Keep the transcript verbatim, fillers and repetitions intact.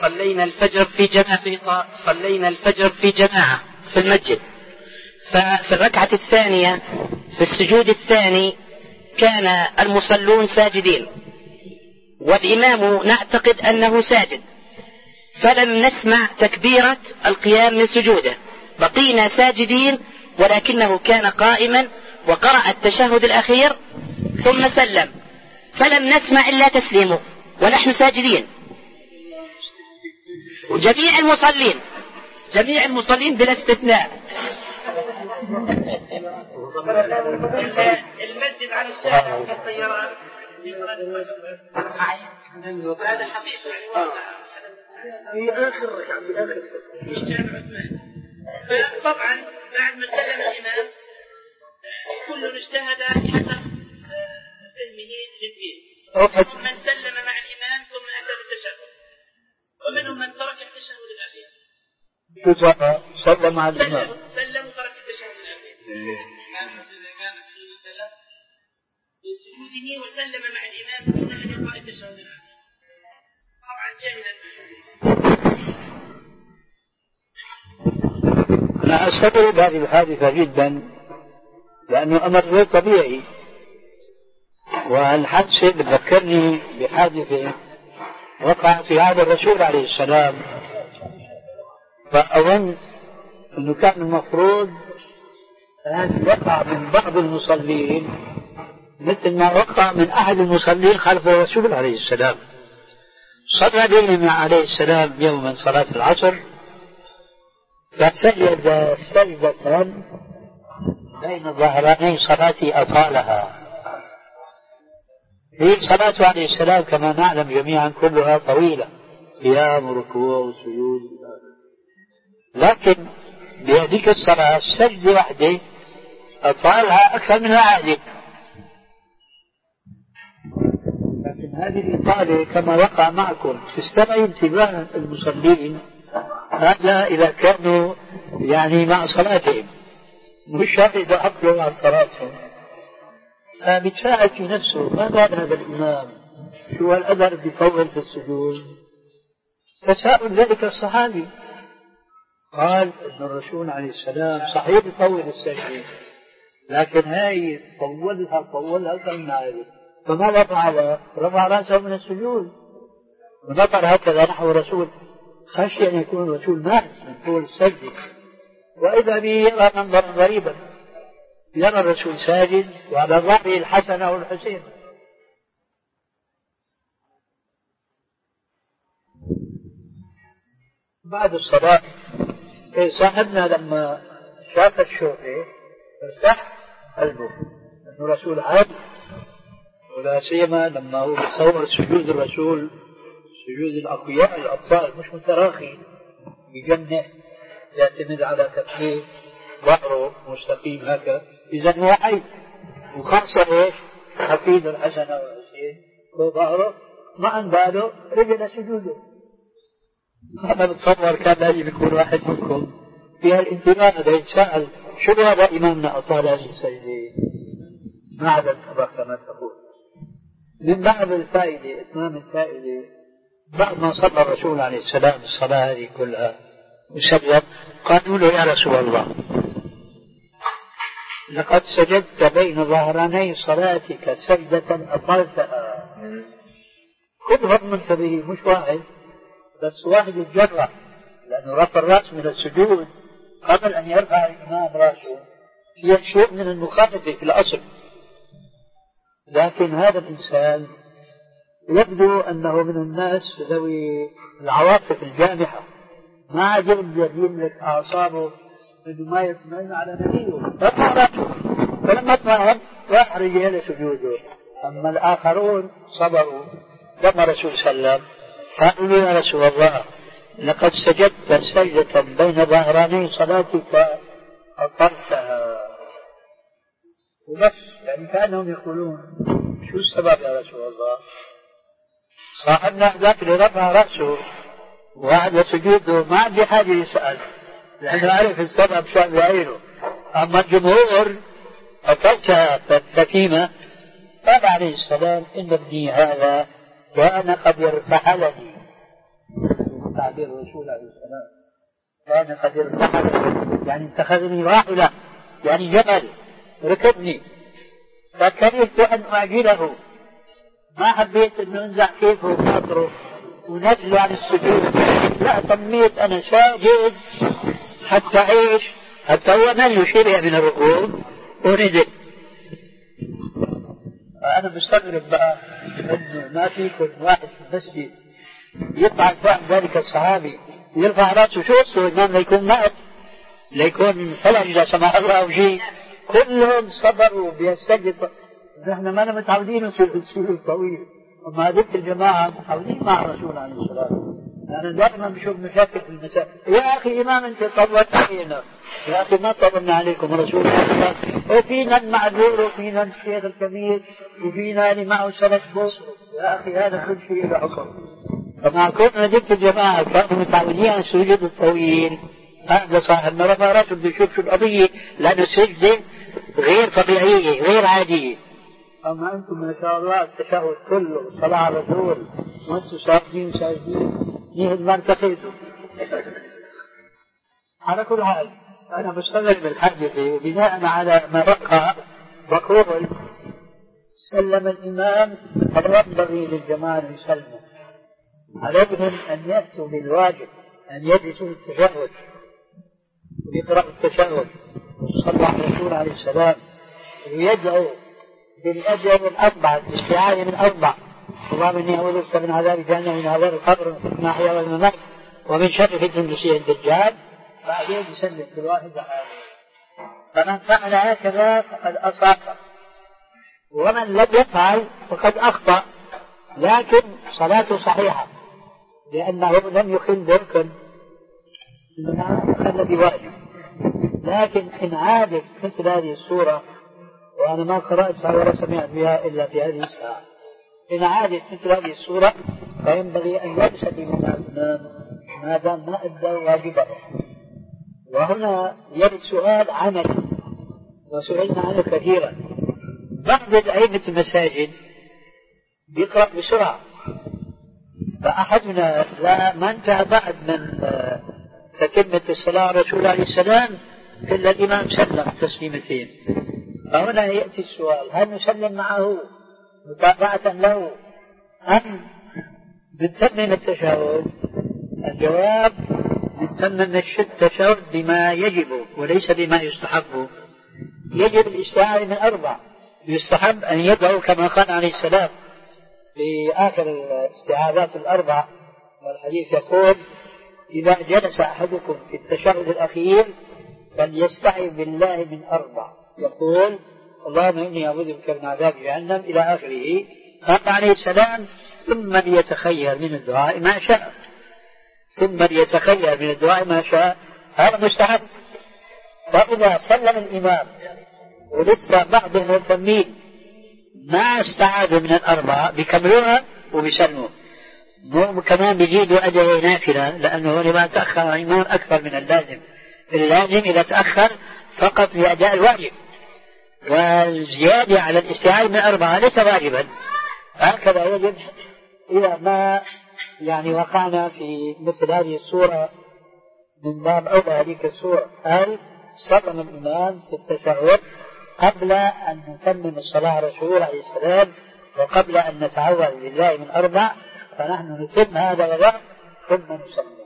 صلينا الفجر في جماعة صلينا الفجر في جماعة في المسجد، ففي الركعة الثانية في السجود الثاني كان المصلون ساجدين والإمام نعتقد أنه ساجد، فلم نسمع تكبيرة القيام من سجوده، بقينا ساجدين ولكنه كان قائما وقرأ التشهد الأخير ثم سلم، فلم نسمع إلا تسليمه ونحن ساجدين. وجميع المصلين جميع المصلين بلا استثناء المسجد على الشارع كالسيارات هذا حقيقة في آخر ركعة في آخر في جامع عثمان. فطبعا بعد ما سلم الإمام كل اجتهد حسب فهمه للدين، ومنهم من سلم مع الإمام ثم أتى بالتشهد، ومنهم من ترك التشهد الأخير. سلم مع الإمام سلم وترك التشهد الأخير. الإمام سلم بسجوده وسلم مع الإمام دون أن يقرأ التشهد الأخير، طبعا جاهلا. أنا أستغرب هذه الحادثة جدا لأنه أمر غير طبيعي، والحادثة بتذكرني بحادثة وقعت في عهد الرسول عليه السلام، فأظن أنه كان المفروض أن يقع من بعض المصلين مثل ما وقع من أحد المصلين خلف الرسول عليه السلام. صلى بهم عليه السلام يوما صلاة العصر فسجد سجدة بين ظهراني صلاتي أطالها. في صلاته عليه السلام كما نعلم جميعا كلها طويلة، قيام وركوع وسجود، لكن بهذيك الصلاة سجدة واحدة أطالها أكثر من العادة. لكن هذه الإطالة كما وقع معكم تستدعي انتباه المصلين، هذا إذا كانوا يعني مع صلاتهم مش شرط إذا أقلوا عن صلاتهم، فبتساعد في نفسه ما قال هذا الإمام شو الأثر بيطول في السجود. تساؤل ذلك الصحابي قال أن الرسول عليه السلام صحيح يطول السجدة لكن هاي طولها طولها كما عارف، فماذا فعل؟ رفع رأسه من السجود ونظر هكذا نحو الرسول خشي أن يكون الرسول مات من طول السجدة، وإذا به يرى منظرا غريبا، يرى الرسول ساجد وعلى ظهره الحسن أو الحسين. بعد الصلاة صاحبنا لما شاف الشوفي ارتاح قلبه أنه رسول عادي، ولا سيما لما هو بتصور سجود الرسول سجود الأقوياء الأبطال مش متراخي بجنة يعتمد على كفيه ظهره مستقيم هكذا، إذا هو حي، وخاصة إيش حفيد الحسن والحسين وظهره ما عن باله رجل سجوده. أنا بتصور كان لازم يكون واحد منكم فيها الانتباه هذا يتساءل شو هذا إمامنا أطال هذه السجدة ما عدا الكبر كما تقول. من بعض الفائدة إتمام الفائدة بعد ما صلى الرسول عليه السلام الصلاة هذه كلها وسجد قالوا له يا رسول الله لقد سجدت بين ظهراني صلاتك سجدة أطلتها. كلهم منتبهين مش واحد بس واحد يتجرأ لأنه رفع الرأس من السجود قبل أن يرفع الإمام رأسه هي شيء من المخالفة في الأصل، لكن هذا الإنسان يبدو أنه من الناس ذوي العواطف الجامحة ما عجب يبين لك أعصابه بدون ما يطمئن على نبيه رفع رأسه، فلما اطمئن راح رجال سجوده. أما الآخرون صبروا لما رسول صلى الله عليه وسلم قالوا يا رسول الله لقد سجدت سجدة بين ظهراني صلاتك أطلتها، وبس يعني كأنهم يقولون شو السبب يا رسول الله؟ صاحبنا ذاك اللي رفع رأسه وهذا سجوده ما عندي حاجة يسأل لأنه عارف السبب شو بعينه. أما الجمهور أطلتها تكيمة قال عليه السلام إن ابني هذا وأنا قد ارتحلني تعبير الرسول عليه السلام كان قد ارتحل يعني اتخذني راحلة يعني جبل ركبني فكرهت أن أعجله ما حبيت أن أنزع كيفه وخاطره ونزله عن السجود لا طميت أنا ساجد حتى عيش حتى هو نزل شبه من الركوب ونزل. أنا مستغرب بقى أنه ما فيكم واحد في المسجد يطعن بعد ذلك الصحابي يرفع رأسه شو قصه إمام ليكون مات ليكون فلج لا سمح الله أو شيء كلهم صبروا بيستجد. نحن ما متعودين في السجود الطويل وما ذكر الجماعة متعودين مع الرسول عليه الصلاة والسلام. أنا دائما بشوف مشاكل في المساء يا أخي إمام أنت طولت علينا يا أخي ما طولنا عليكم الرسول عليه الصلاة والسلام وفينا المعذور وفينا الشيخ الكبير وفينا اللي معه سلف بصر يا أخي هذا كل شيء له حكم. فمع كنا ذكر الجماعة كانوا متعودين على السجود الطويل هذا صاحبنا رفع راسه بده يشوف شو القضية لأنه السجدة غير طبيعية غير عادية. أما أنتم ما شاء الله التشهد كله صلاة على الرسول وأنتم ساجدين ساجدين يهد ما ارتقيتوا. على كل حال أنا بستغرب الحديث وبناء على ما بقى بقول سلم الإمام فينبغي للجماعة أن يسلموا عليهم أن يأتوا بالواجب أن يجلسوا التشهد ويقرأوا التشهد ويصلوا على الرسول عليه السلام ويدعوا بالأجر الأربعة الاستعاذة من أربع اللهم إني أعوذ بك من عذاب جهنم ومن عذاب القبر ومن أحياء والممات ومن شر فتنة المسيح الدجال بعدين يسلم كل واحد على فمن فعل هكذا فقد أصاب ومن لم يفعل فقد أخطأ لكن صلاته صحيحة لأنه لم يخل بركن إنما خل بواجب. لكن إن عادت مثل هذه السورة وأنا ما قرأتها ولا سمعت بها إلا في هذه الساعة إن عادت مثل هذه السورة فينبغي أن يبسط من الإمام ما دام ما أدى واجبه. وهنا يرد سؤال عملي وسئلنا عنه كثيرا. بعض أئمة المساجد بيقرأ بسرعة فأحدنا لا ما انتهى بعد من تتمة الصلاة على الرسول عليه السلام إلا الإمام سلم تسليمتين. فهنا يأتي السؤال هل نسلم معه متابعة له أم نتمم التشهد؟ الجواب نتمم التشهد بما يجب وليس بما يستحب. يجب الاستعاذة من أربع يستحب أن يدعو كما قال عليه السلام في آخر الاستعاذات الأربع والحديث يقول إذا جلس أحدكم في التشهد الأخير فليستعذ بالله من أربع يقول اللهم إني أعوذ بك من عذاب جهنم إلى آخره. قال عليه السلام ثم ليتخير من الدعاء ما شاء ثم ليتخير من الدعاء ما شاء هذا مستحب. فإذا سلم الإمام ولسه بعض المهتمين ما استعاذوا من الأربعة بكملوها وبيسلموا مو كمان بيزيدوا أدعية نافلة لأنه لما تأخر الإمام أكثر من اللازم. اللازم إذا تأخر فقط لأداء الواجب والزيادة على الاستعاذة من أربعة ليس واجبا. هكذا يجب إذا ما يعني وقعنا في مثل هذه السورة من باب أولى هذه السورة هل سلم الإمام في التشهد قبل أن نتمم الصلاة على الرسول عليه السلام وقبل أن نتعوذ بالله من أربع فنحن نتم هذا الوضع ثم نسلم.